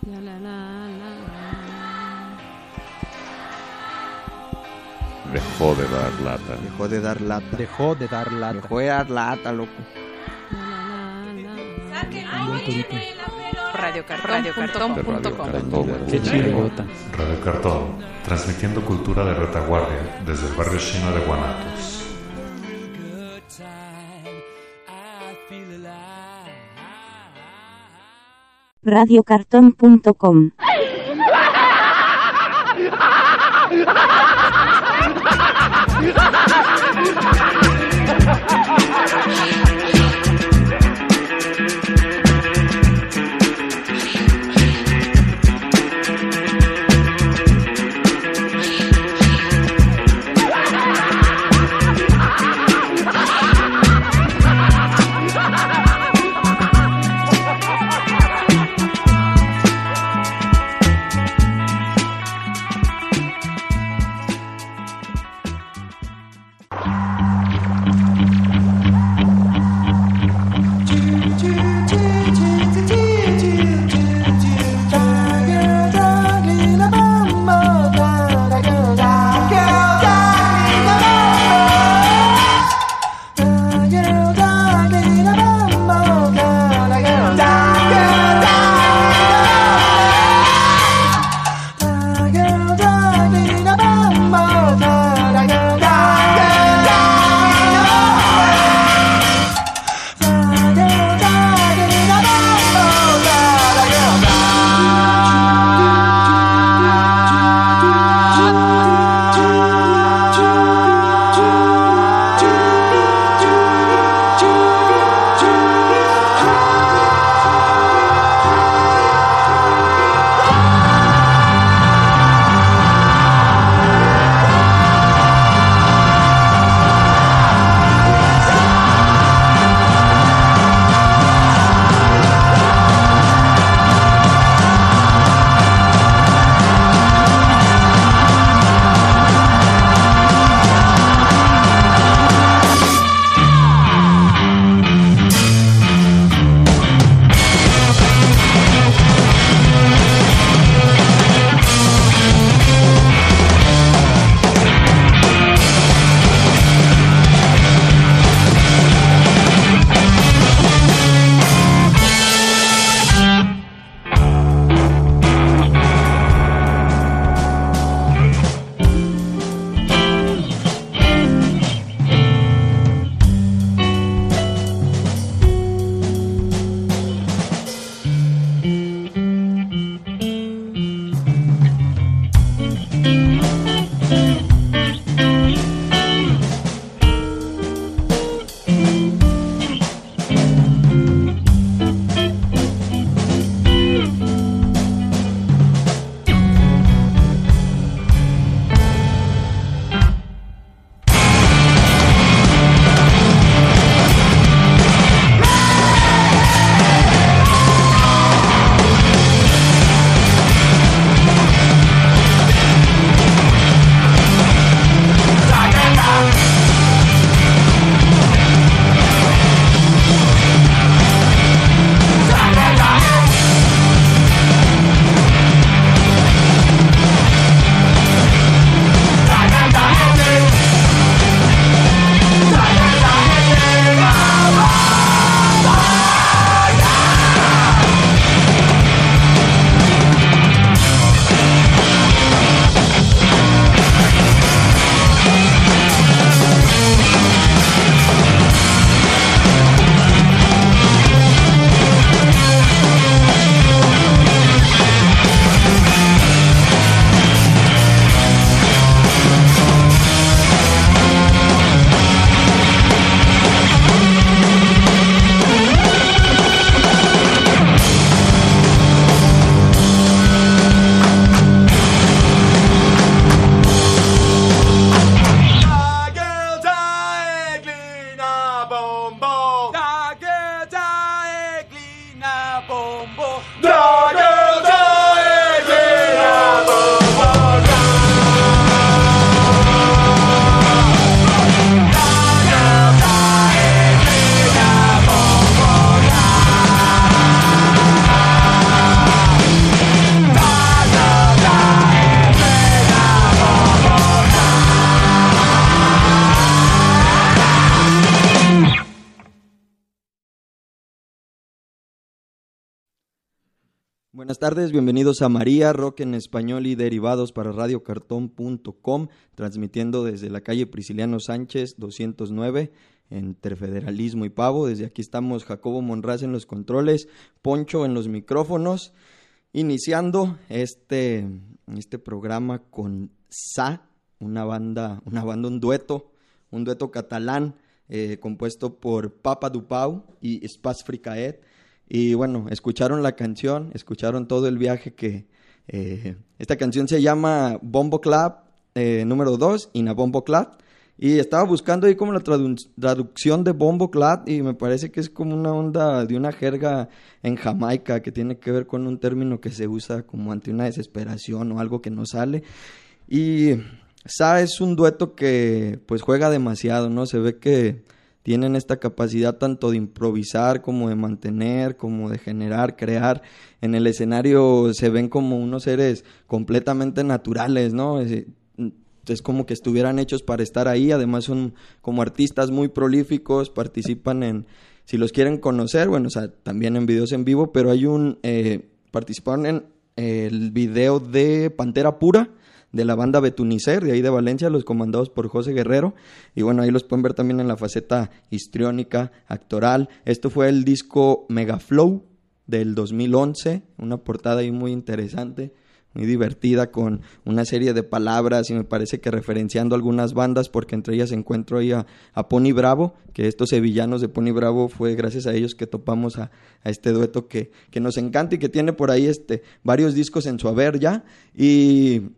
Dejó de dar lata. Dejó de dar lata. Dejó de dar lata. Dejó de dar lata, loco. Radiocartón.com. Qué chingota. Radio Cartón, transmitiendo cultura de retaguardia desde el barrio chino de Guanatos. Radiocartón.com. Buenas tardes, bienvenidos a María, rock en español y derivados para radiocartón.com, transmitiendo desde la calle Prisciliano Sánchez 209, entre Federalismo y Pavo. Desde aquí estamos Jacobo Monraz en los controles, Poncho en los micrófonos, iniciando este programa con Sa, un dueto catalán compuesto por Papa Dupau y Spas Fricaet. Y bueno, escucharon la canción, escucharon todo el viaje que... esta canción se llama Bombo Clap número 2, Ina Bombo Clap. Y estaba buscando ahí como la traducción de Bombo Clap y me parece que es como una onda de una jerga en Jamaica que tiene que ver con un término que se usa como ante una desesperación o algo que no sale. Y Sa es un dueto que pues juega demasiado, ¿no? Se ve que tienen esta capacidad tanto de improvisar como de mantener, como de generar, crear. En el escenario se ven como unos seres completamente naturales, ¿no? Es como que estuvieran hechos para estar ahí. Además son como artistas muy prolíficos, participan en, si los quieren conocer, bueno, o sea, también en videos en vivo, pero hay participaron en el video de Pantera Pura, de la banda Betunicer, de ahí de Valencia, los comandados por José Guerrero, y bueno, ahí los pueden ver también en la faceta histriónica, actoral. Esto fue el disco Megaflow del 2011, una portada ahí muy interesante, muy divertida, con una serie de palabras y me parece que referenciando algunas bandas, porque entre ellas encuentro ahí a Pony Bravo, que estos sevillanos de Pony Bravo fue gracias a ellos que topamos a este dueto que nos encanta y que tiene por ahí varios discos en su haber ya. Y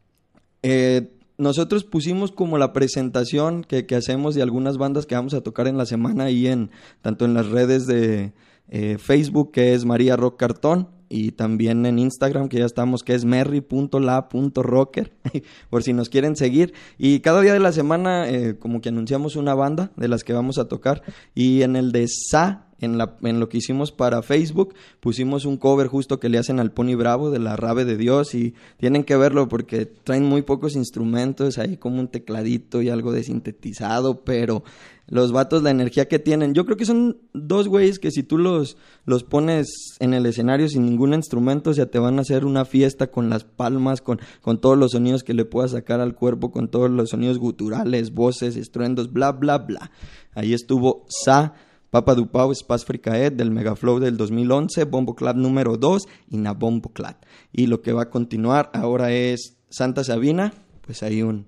nosotros pusimos como la presentación que hacemos de algunas bandas que vamos a tocar en la semana ahí tanto en las redes de Facebook, que es María Rock Cartón, y también en Instagram, que ya estamos, que es merry.la.rocker, por si nos quieren seguir. Y cada día de la semana como que anunciamos una banda de las que vamos a tocar, y en el de Sa, en lo que hicimos para Facebook, pusimos un cover justo que le hacen al Pony Bravo de la Rave de Dios, y tienen que verlo porque traen muy pocos instrumentos, ahí como un tecladito y algo de sintetizado, pero los vatos, la energía que tienen, yo creo que son dos güeyes que si tú los pones en el escenario sin ningún instrumento, o sea, te van a hacer una fiesta con las palmas, con todos los sonidos que le puedas sacar al cuerpo, con todos los sonidos guturales, voces, estruendos, bla, bla, bla. Ahí estuvo Sa, Papa Dupau, Spas Fricaet del Megaflow del 2011, Bombo Clap número 2 y Na Bombo Clap. Y lo que va a continuar ahora es Santa Sabina, pues ahí un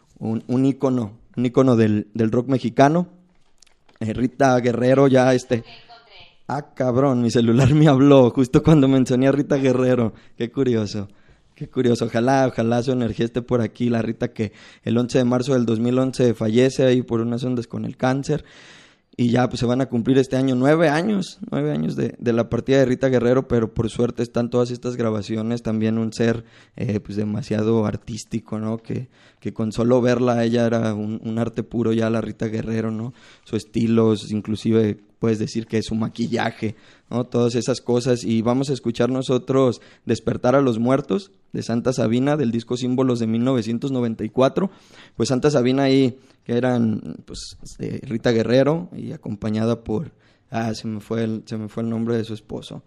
ícono del rock mexicano. Rita Guerrero ya Ah, cabrón, mi celular me habló justo cuando mencioné a Rita Guerrero. Qué curioso. Ojalá su energía esté por aquí. La Rita que el 11 de marzo del 2011 fallece ahí por unas ondas con el cáncer. Y ya pues se van a cumplir este año 9 años de la partida de Rita Guerrero, pero por suerte están todas estas grabaciones, también un ser pues demasiado artístico, ¿no? Que con solo verla ella era un arte puro ya, la Rita Guerrero, ¿no? Su estilo, inclusive puedes decir que su maquillaje, ¿no? Todas esas cosas. Y vamos a escuchar nosotros Despertar a los Muertos de Santa Sabina, del disco Símbolos de 1994. Pues Santa Sabina ahí, que eran pues Rita Guerrero y acompañada por se me fue el nombre de su esposo.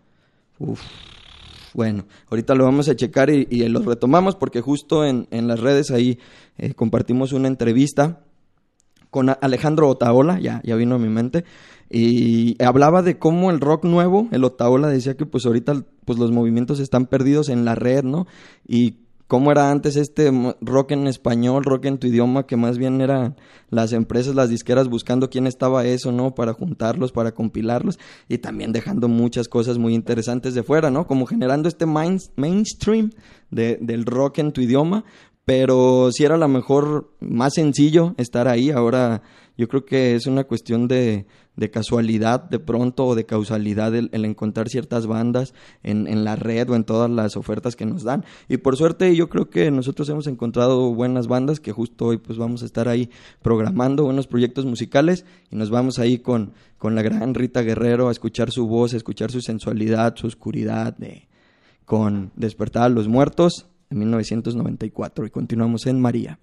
Bueno, ahorita lo vamos a checar y lo retomamos porque justo en las redes ahí compartimos una entrevista con Alejandro Otaola, ya vino a mi mente, y hablaba de cómo el rock nuevo, el Otaola decía que pues ahorita pues los movimientos están perdidos en la red, ¿no? Y cómo era antes rock en español, rock en tu idioma, que más bien eran las empresas, las disqueras buscando quién estaba eso, ¿no? Para juntarlos, para compilarlos, y también dejando muchas cosas muy interesantes de fuera, ¿no? Como generando mainstream del rock en tu idioma, pero sí era a lo mejor más sencillo estar ahí. Ahora yo creo que es una cuestión de casualidad de pronto, o de causalidad el encontrar ciertas bandas en la red o en todas las ofertas que nos dan. Y por suerte yo creo que nosotros hemos encontrado buenas bandas que justo hoy pues vamos a estar ahí programando buenos proyectos musicales, y nos vamos ahí con la gran Rita Guerrero a escuchar su voz, a escuchar su sensualidad, su oscuridad, con Despertar a los Muertos en 1994, y continuamos en María.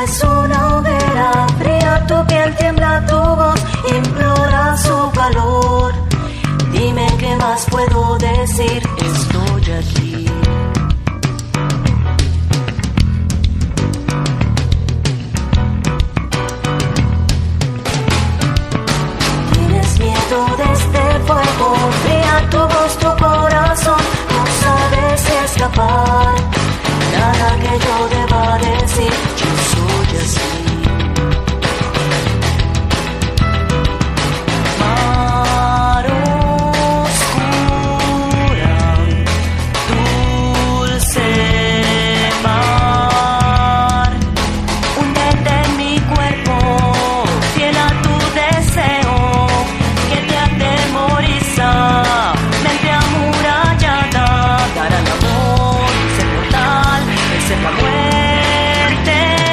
es una hoguera, fría tu piel, tiembla tu voz, implora su calor. Dime qué más puedo decir, estoy aquí. Tienes miedo de este fuego, fría tu voz, tu corazón, no sabes escapar. Nada que yo deba decir, yo soy así. Mar oscura, dulce mar, hundete en mi cuerpo, fiel a tu deseo, que te atemoriza, mente amurallada, dará el amor, ese portal, ese la muerte.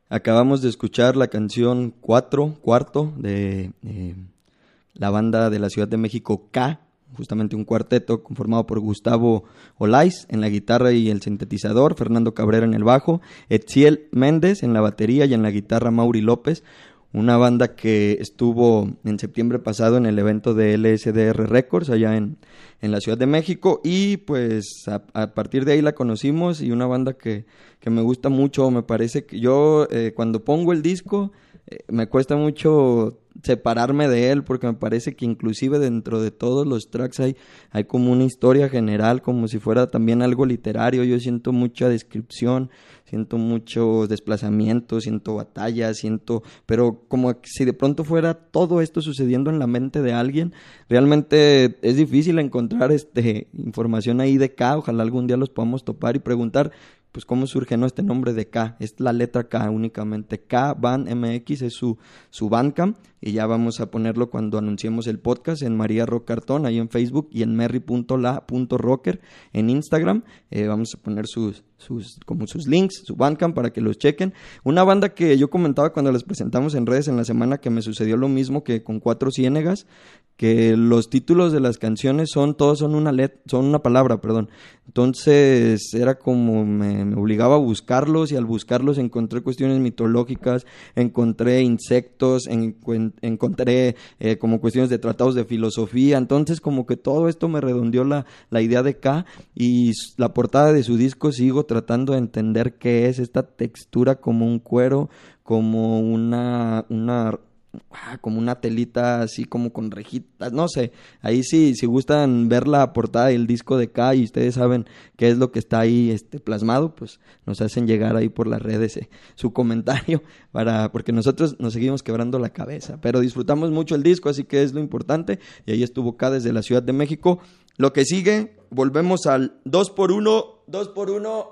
Acabamos de escuchar la canción Cuarto de la banda de la Ciudad de México K, justamente un cuarteto conformado por Gustavo Olaiz en la guitarra y el sintetizador, Fernando Cabrera en el bajo, Etziel Méndez en la batería y en la guitarra Mauri López. Una banda que estuvo en septiembre pasado en el evento de LSDR Records allá en la Ciudad de México, y pues a partir de ahí la conocimos, y una banda que me gusta mucho. Me parece que yo cuando pongo el disco me cuesta mucho separarme de él, porque me parece que inclusive dentro de todos los tracks hay como una historia general, como si fuera también algo literario. Yo siento mucha descripción, siento mucho desplazamiento, siento batallas, pero como si de pronto fuera todo esto sucediendo en la mente de alguien. Realmente es difícil encontrar información ahí de K. Ojalá algún día los podamos topar y preguntar pues cómo surge, ¿no?, este nombre de K. Es la letra K únicamente. K Band MX es su Bandcamp, y ya vamos a ponerlo cuando anunciemos el podcast en María Rock Cartón, ahí en Facebook, y en merry.la.rocker en Instagram. Vamos a poner sus links, su Bandcamp, para que los chequen. Una banda que yo comentaba cuando les presentamos en redes en la semana que me sucedió lo mismo que con Cuatro Ciénegas, que los títulos de las canciones son una palabra. Entonces era como me obligaba a buscarlos, y al buscarlos encontré cuestiones mitológicas, encontré insectos, encontré como cuestiones de tratados de filosofía. Entonces como que todo esto me redondeó la idea de K, y la portada de su disco sigo tratando de entender qué es esta textura, como un cuero, como como una telita así como con rejitas, no sé. Ahí sí, si gustan ver la portada del disco de K y ustedes saben qué es lo que está ahí plasmado, pues nos hacen llegar ahí por las redes su comentario, porque nosotros nos seguimos quebrando la cabeza, pero disfrutamos mucho el disco, así que es lo importante. Y ahí estuvo K desde la Ciudad de México. Lo que sigue, volvemos al 2x1.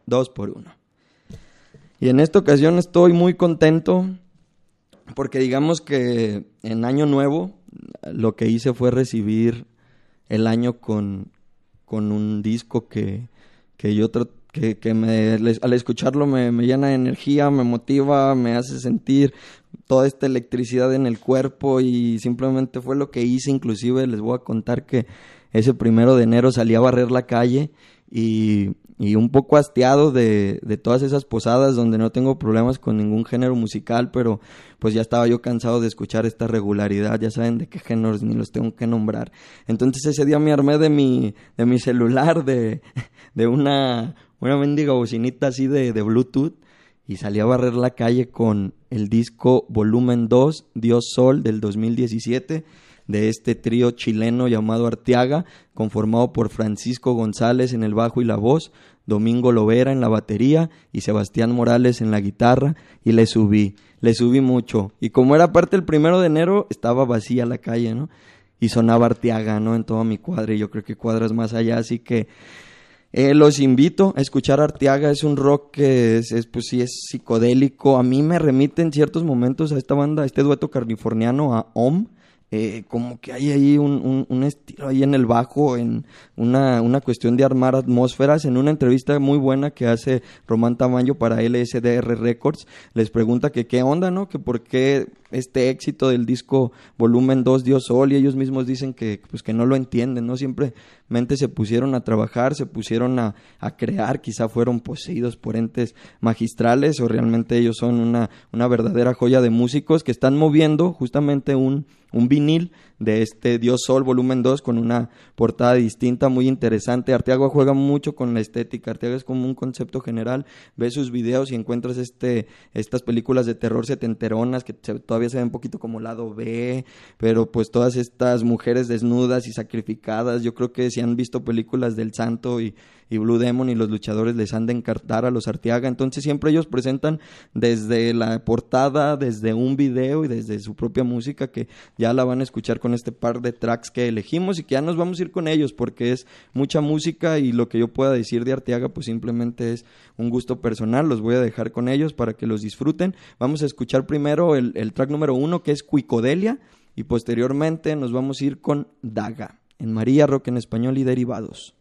Y en esta ocasión estoy muy contento, porque digamos que en Año Nuevo lo que hice fue recibir el año con un disco que al escucharlo me llena de energía, me motiva, me hace sentir toda esta electricidad en el cuerpo, y simplemente fue lo que hice. Inclusive les voy a contar que ese 1 de enero salí a barrer la calle, y un poco hastiado de todas esas posadas donde no tengo problemas con ningún género musical, pero pues ya estaba yo cansado de escuchar esta regularidad. Ya saben de qué géneros ni los tengo que nombrar. Entonces ese día me armé de mi celular de una mendiga bocinita así de Bluetooth, y salí a barrer la calle con el disco Volumen 2, Dios Sol, del 2017, de este trío chileno llamado Arteaga, conformado por Francisco González en el bajo y la voz, Domingo Lovera en la batería y Sebastián Morales en la guitarra. Y le subí mucho, y como era parte del 1 de enero estaba vacía la calle, ¿no? Y sonaba Arteaga, ¿no?, en toda mi cuadra, y yo creo que cuadras más allá. Así que los invito a escuchar Arteaga. Es un rock que es psicodélico. A mí me remite en ciertos momentos a esta banda, a este dueto californiano, a Om. Como que hay ahí un estilo ahí en el bajo, en una cuestión de armar atmósferas. En una entrevista muy buena que hace Román Tamayo para LSDR Records, les pregunta que qué onda, ¿no?, que por qué este éxito del disco Volumen 2, Dios Sol, y ellos mismos dicen que no lo entienden, ¿no? Simplemente se pusieron a trabajar, se pusieron a crear. Quizá fueron poseídos por entes magistrales, o realmente ellos son una verdadera joya de músicos que están moviendo justamente un vinil de este Dios Sol Volumen 2 con una portada distinta, muy interesante. Arteaga juega mucho con la estética. Arteaga es como un concepto general. Ves sus videos y encuentras estas películas de terror setenteronas que todavía se ven un poquito como lado B, pero pues todas estas mujeres desnudas y sacrificadas. Yo creo que si han visto películas del Santo y Blue Demon y Los Luchadores, les han de encantar a los Arteaga. Entonces siempre ellos presentan desde la portada, desde un video y desde su propia música, que ya la van a escuchar con este par de tracks que elegimos, y que ya nos vamos a ir con ellos porque es mucha música, y lo que yo pueda decir de Arteaga pues simplemente es un gusto personal. Los voy a dejar con ellos para que los disfruten. Vamos a escuchar primero el track número 1, que es Cuicodelia, y posteriormente nos vamos a ir con Daga en María Rock en español y derivados.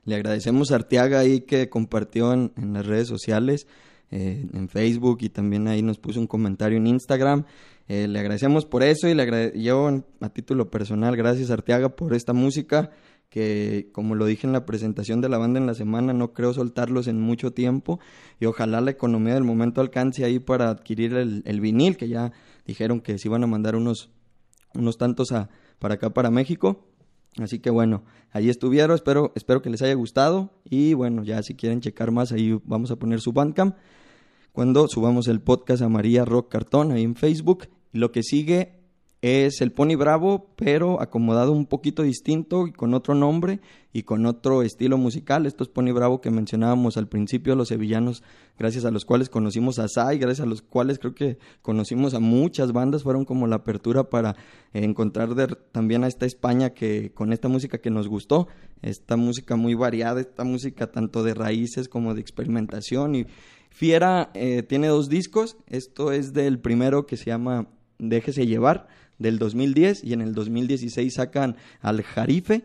Le agradecemos a Arteaga ahí que compartió en las redes sociales, en Facebook, y también ahí nos puso un comentario en Instagram. Le agradecemos por eso, y yo a título personal, gracias Arteaga por esta música que, como lo dije en la presentación de la banda en la semana, no creo soltarlos en mucho tiempo, y ojalá la economía del momento alcance ahí para adquirir el vinil, que ya dijeron que se iban a mandar unos tantos para acá, para México. Así que bueno, ahí estuvieron, espero que les haya gustado, y bueno, ya si quieren checar más, ahí vamos a poner su Bandcamp cuando subamos el podcast a María Rock Cartón ahí en Facebook. Y lo que sigue es el Pony Bravo, pero acomodado un poquito distinto y con otro nombre y con otro estilo musical. Estos Pony Bravo que mencionábamos al principio, los sevillanos, gracias a los cuales conocimos a Sai, gracias a los cuales creo que conocimos a muchas bandas, fueron como la apertura para encontrar también a esta España que con esta música que nos gustó, esta música muy variada, esta música tanto de raíces como de experimentación. Y Fiera tiene 2 discos, esto es del primero que se llama Déjese Llevar, del 2010, y en el 2016 sacan Al Jarafe,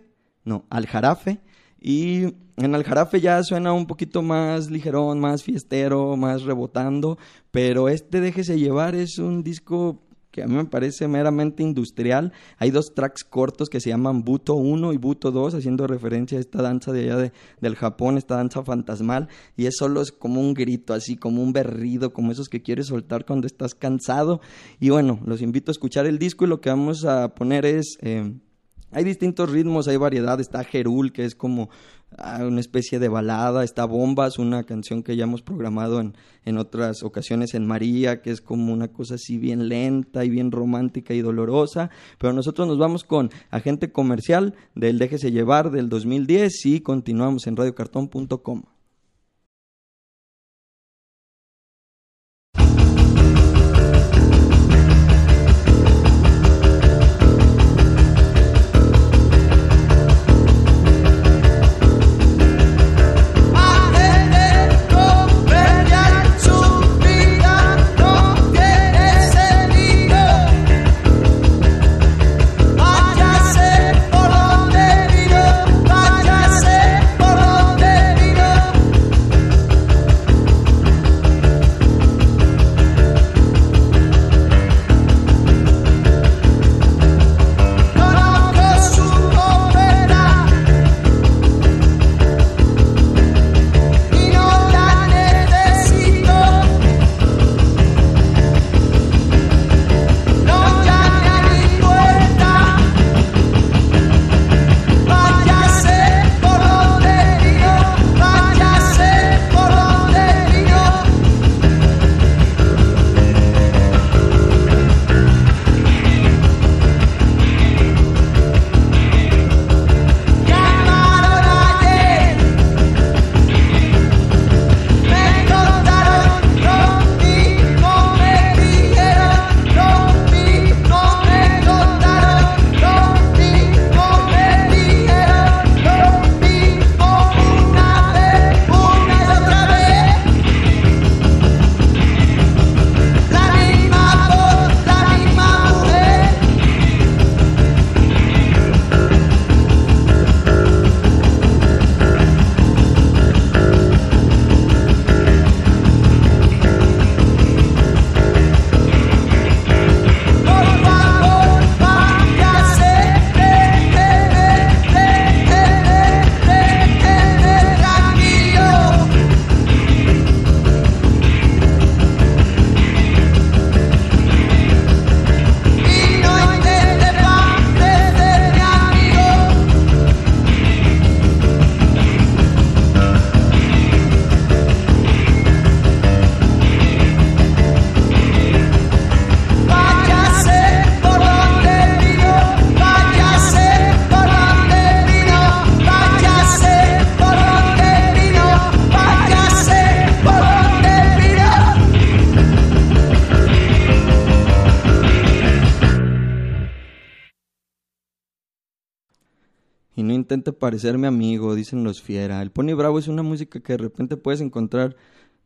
y en Al Jarafe ya suena un poquito más ligerón, más fiestero, más rebotando, pero Déjese Llevar es un disco que a mí me parece meramente industrial. Hay 2 tracks cortos que se llaman Buto 1 y Buto 2, haciendo referencia a esta danza de allá del Japón, esta danza fantasmal, y es solo como un grito, así como un berrido, como esos que quieres soltar cuando estás cansado. Y bueno, los invito a escuchar el disco, y lo que vamos a poner es... hay distintos ritmos, hay variedad. Está Jerul, que es como una especie de balada. Está Bombas, una canción que ya hemos programado en otras ocasiones en María, que es como una cosa así bien lenta y bien romántica y dolorosa. Pero nosotros nos vamos con Agente Comercial del Déjese Llevar del 2010, y continuamos en radiocartón.com. Y no intente parecerme amigo, dicen los Fiera. El Pony Bravo es una música que de repente puedes encontrar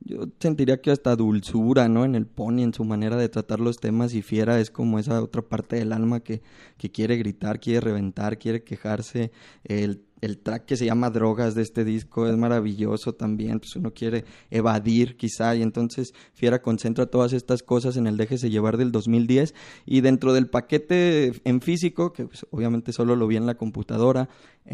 yo sentiría que hasta dulzura, ¿no? En el Pony, en su manera de tratar los temas, y Fiera es como esa otra parte del alma que quiere gritar, quiere reventar, quiere quejarse. El track que se llama Drogas de este disco es maravilloso también, pues uno quiere evadir quizá, y entonces Fiera concentra todas estas cosas en el Déjese Llevar del 2010, y dentro del paquete en físico, que pues, obviamente solo lo vi en la computadora,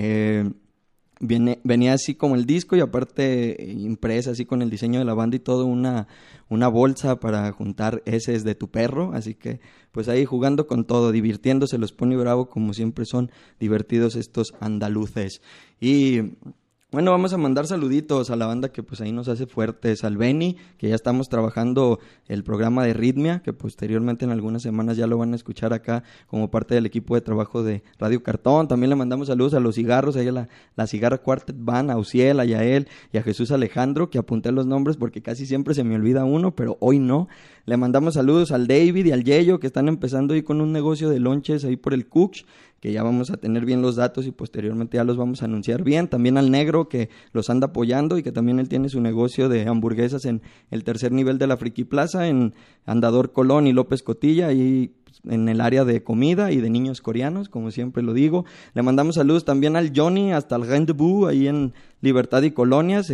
venía así como el disco y aparte impresa así con el diseño de la banda y todo, una bolsa para juntar heces de tu perro, así que pues ahí jugando con todo, divirtiéndose los Pony Bravo, como siempre son divertidos estos andaluces. Y bueno, vamos a mandar saluditos a la banda que pues ahí nos hace fuertes, al Beni, que ya estamos trabajando el programa de Ritmia, que posteriormente en algunas semanas ya lo van a escuchar acá como parte del equipo de trabajo de Radio Cartón. También le mandamos saludos a los cigarros, ahí a la Cigarra Quartet Band, a Uciel, a Yael y a Jesús Alejandro, que apunté los nombres porque casi siempre se me olvida uno, pero hoy no. Le mandamos saludos al David y al Yeyo, que están empezando ahí con un negocio de lonches ahí por el Cooks, que ya vamos a tener bien los datos y posteriormente ya los vamos a anunciar bien. También al Negro, que los anda apoyando y que también él tiene su negocio de hamburguesas en el tercer nivel de la Friki Plaza, en Andador Colón y López Cotilla, y en el área de comida y de niños coreanos, como siempre lo digo. Le mandamos saludos también al Johnny, hasta el Rendezvous, ahí en Libertad y Colonias.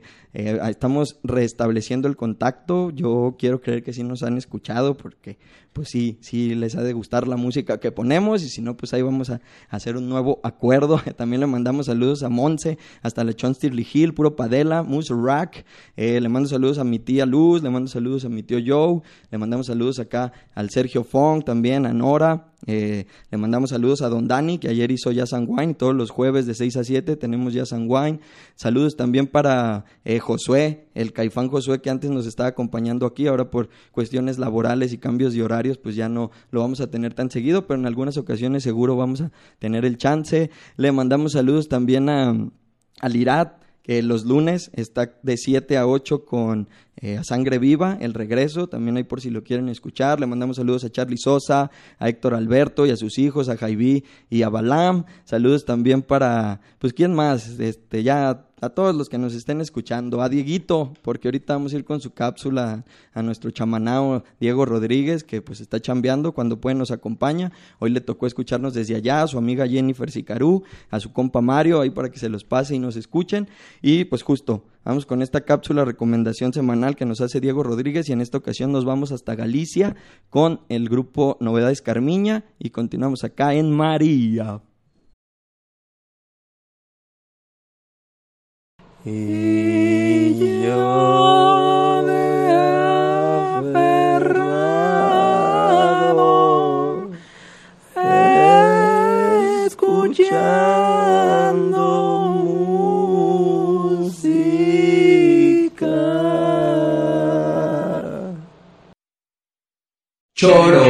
Estamos restableciendo el contacto. Yo quiero creer que sí nos han escuchado, porque pues sí les ha de gustar la música que ponemos, y si no, pues ahí vamos a hacer un nuevo acuerdo. También le mandamos saludos a Monse, hasta Lechón Stirly Hill, Puro Padela, Moose Rack. Le mando saludos a mi tía Luz, le mando saludos a mi tío Joe, le mandamos saludos acá al Sergio Fong, también a Nora. Le mandamos saludos a Don Dani, que ayer hizo Jazz and Wine, todos los jueves de 6 a 7 tenemos Jazz and Wine. Saludos también para Josué, el Caifán Josué, que antes nos estaba acompañando aquí, ahora por cuestiones laborales y cambios de horarios pues ya no lo vamos a tener tan seguido, pero en algunas ocasiones seguro vamos a tener el chance. Le mandamos saludos también al Irat, que los lunes está de 7 a 8 con A Sangre Viva, El Regreso, también ahí por si lo quieren escuchar. Le mandamos saludos a Charlie Sosa, a Héctor Alberto y a sus hijos, a Jaibí y a Balam. Saludos también para, pues ¿quién más? Ya a todos los que nos estén escuchando, a Dieguito, porque ahorita vamos a ir con su cápsula a nuestro chamanao Diego Rodríguez, que pues está chambeando, cuando puede nos acompaña. Hoy le tocó escucharnos desde allá, a su amiga Jennifer Sicarú, a su compa Mario, ahí para que se los pase y nos escuchen. Y pues justo, vamos con esta cápsula recomendación semanal que nos hace Diego Rodríguez, y en esta ocasión nos vamos hasta Galicia con el grupo Novedades Carmiña y continuamos acá en María. Y yo me aferrado escuchando música. Choro.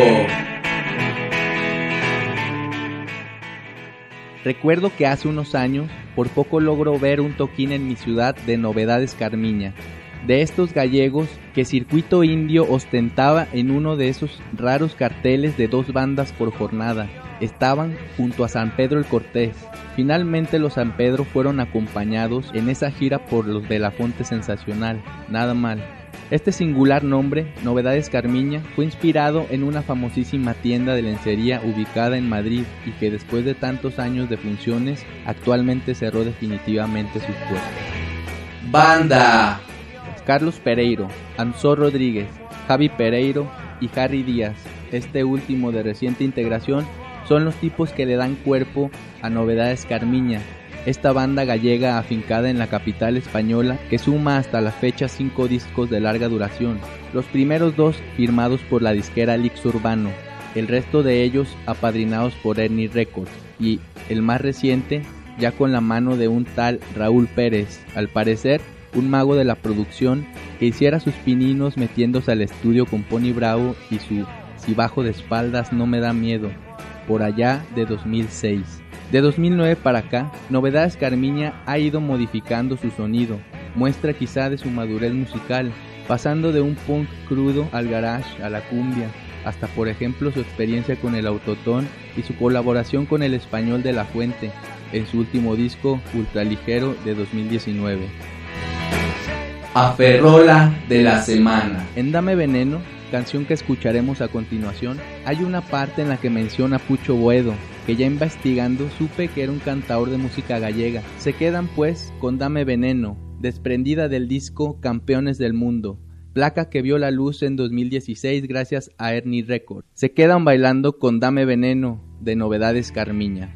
Recuerdo que hace unos años por poco logro ver un toquín en mi ciudad de Novedades Carmiña, de estos gallegos que Circuito Indio ostentaba en uno de esos raros carteles de 2 bandas por jornada. Estaban junto a San Pedro el Cortés. Finalmente los San Pedro fueron acompañados en esa gira por los de La Fonte Sensacional, nada mal. Este singular nombre, Novedades Carmiña, fue inspirado en una famosísima tienda de lencería ubicada en Madrid y que después de tantos años de funciones, actualmente cerró definitivamente sus puertas. Banda. Carlos Pereiro, Ansó Rodríguez, Javi Pereiro y Harry Díaz, este último de reciente integración, son los tipos que le dan cuerpo a Novedades Carmiña, esta banda gallega afincada en la capital española que suma hasta la fecha 5 discos de larga duración, los primeros 2 firmados por la disquera Lix Urbano, el resto de ellos apadrinados por Ernie Records, y el más reciente ya con la mano de un tal Raúl Pérez, al parecer un mago de la producción que hiciera sus pininos metiéndose al estudio con Pony Bravo y su Si bajo de espaldas no me da miedo, por allá de 2006. De 2009 para acá, Novedades Carmiña ha ido modificando su sonido, muestra quizá de su madurez musical, pasando de un punk crudo al garage, a la cumbia, hasta por ejemplo su experiencia con el autotune y su colaboración con el Español de la Fuente, en su último disco Ultraligero de 2019. a Ferrola de la semana. En Dame Veneno, canción que escucharemos a continuación, hay una parte en la que menciona a Pucho Boedo, que ya investigando supe que era un cantador de música gallega. Se quedan pues con Dame Veneno, desprendida del disco Campeones del Mundo, placa que vio la luz en 2016 gracias a Ernie Records. Se quedan bailando con Dame Veneno de Novedades Carmiña.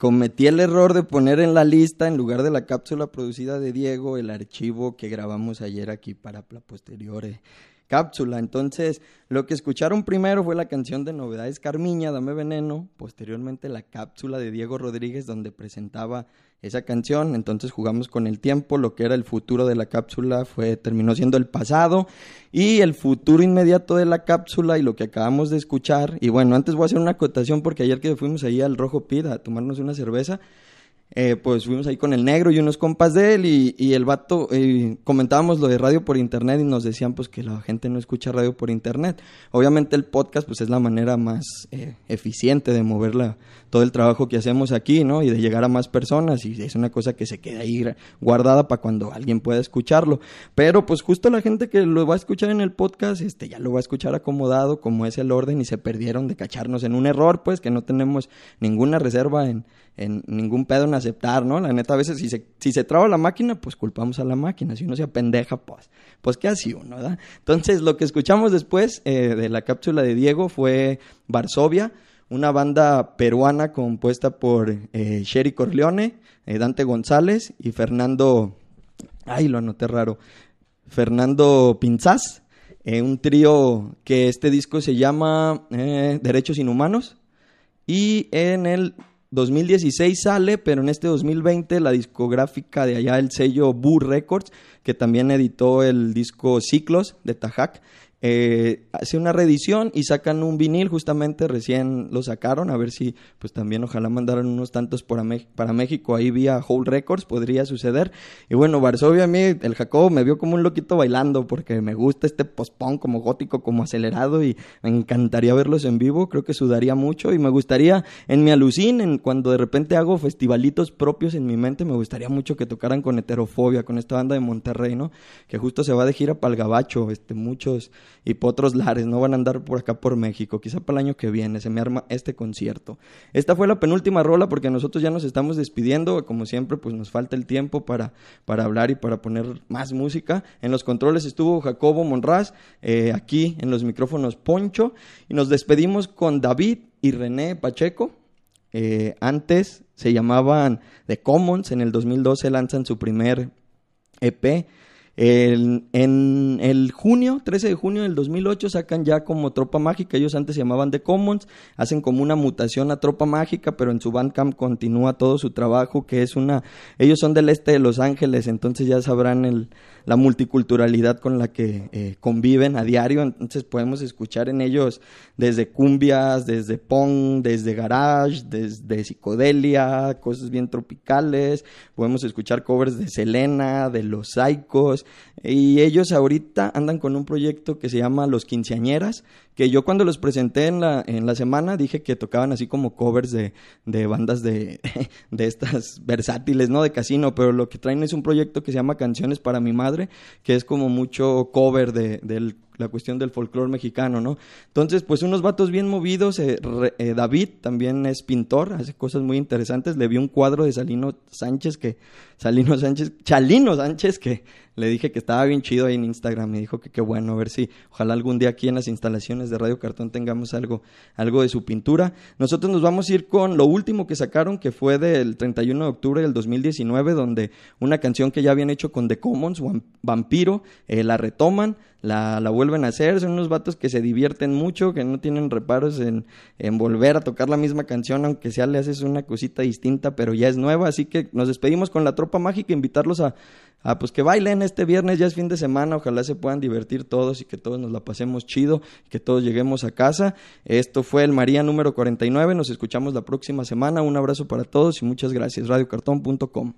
cometí el error de poner en la lista, en lugar de la cápsula producida de Diego, el archivo que grabamos ayer aquí para la posterior cápsula. Entonces, lo que escucharon primero fue la canción de Novedades Carmiña, Dame Veneno, posteriormente la cápsula de Diego Rodríguez donde presentaba esa canción. Entonces jugamos con el tiempo, lo que era el futuro de la cápsula terminó siendo el pasado, y el futuro inmediato de la cápsula y lo que acabamos de escuchar. Y bueno, antes voy a hacer una acotación porque ayer que fuimos ahí al Rojo Pid a tomarnos una cerveza, pues fuimos ahí con el negro y unos compas de él y el vato, comentábamos lo de radio por internet y nos decían pues que la gente no escucha radio por internet. Obviamente el podcast pues es la manera más eficiente de mover todo el trabajo que hacemos aquí, ¿no? Y de llegar a más personas, y es una cosa que se queda ahí guardada para cuando alguien pueda escucharlo. Pero pues justo la gente que lo va a escuchar en el podcast, ya lo va a escuchar acomodado como es el orden, y se perdieron de cacharnos en un error, pues que no tenemos ninguna reserva en ningún pedo en aceptar, ¿no? La neta, a veces si se traba la máquina, pues culpamos a la máquina. Si uno se apendeja, pues ¿qué hace uno, verdad? Entonces, lo que escuchamos después de la cápsula de Diego fue Varsovia, una banda peruana compuesta por Sherry Corleone, Dante González y Fernando Pinzás, un trío que este disco se llama Derechos Inhumanos, y en el 2016 sale, pero en este 2020 la discográfica de allá, el sello Boo Records, que también editó el disco Ciclos de Tajac, hace una reedición y sacan un vinil, justamente recién lo sacaron, a ver si pues también ojalá mandaran unos tantos para México ahí vía Whole Records, podría suceder. Y bueno, Varsovia, a mí el Jacobo me vio como un loquito bailando porque me gusta este post-punk como gótico, como acelerado, y me encantaría verlos en vivo, creo que sudaría mucho, y me gustaría en mi alucin, cuando de repente hago festivalitos propios en mi mente, me gustaría mucho que tocaran con Heterofobia, con esta banda de Monterrey, ¿no? Que justo se va de gira para el Gabacho, muchos y por otros lares, no van a andar por acá por México, quizá para el año que viene se me arma este concierto. Esta fue la penúltima rola porque nosotros ya nos estamos despidiendo, como siempre pues nos falta el tiempo para hablar y para poner más música. En los controles estuvo Jacobo Monraz, aquí en los micrófonos Poncho, y nos despedimos con David y René Pacheco. Antes se llamaban The Commons, en el 2012 lanzan su primer EP. En el 13 de junio del 2008 sacan ya como Tropa Mágica. Ellos antes se llamaban The Commons, hacen como una mutación a Tropa Mágica, pero en su Bandcamp continúa todo su trabajo, que es ellos son del este de Los Ángeles, entonces ya sabrán la multiculturalidad con la que conviven a diario. Entonces podemos escuchar en ellos desde cumbias, desde punk, desde garage, desde psicodelia, cosas bien tropicales. Podemos escuchar covers de Selena, de Los Psychos, y ellos ahorita andan con un proyecto que se llama Los Quinceañeras, que yo cuando los presenté en la semana dije que tocaban así como covers de bandas de estas versátiles, ¿no? De casino, pero lo que traen es un proyecto que se llama Canciones para mi Madre, que es como mucho cover de la cuestión del folclore mexicano, ¿no? Entonces, pues unos vatos bien movidos. David también es pintor, hace cosas muy interesantes. Le vi un cuadro de Chalino Sánchez que le dije que estaba bien chido ahí en Instagram. Me dijo que qué bueno, a ver si ojalá algún día aquí en las instalaciones de Radio Cartón tengamos algo de su pintura. Nosotros nos vamos a ir con lo último que sacaron, que fue del 31 de octubre del 2019, donde una canción que ya habían hecho con The Commons, Vampiro, la retoman, la vuelven a hacer. Son unos vatos que se divierten mucho, que no tienen reparos en volver a tocar la misma canción, aunque sea le haces una cosita distinta, pero ya es nueva. Así que nos despedimos con la Tropa Mágica, invitarlos a pues que bailen este viernes, ya es fin de semana, ojalá se puedan divertir todos y que todos nos la pasemos chido, que todos lleguemos a casa. Esto fue el María número 49, nos escuchamos la próxima semana, un abrazo para todos y muchas gracias. radiocartón.com.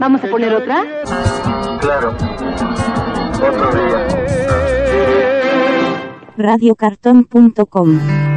¿Vamos a poner otra? Claro. Otro día. radiocartón.com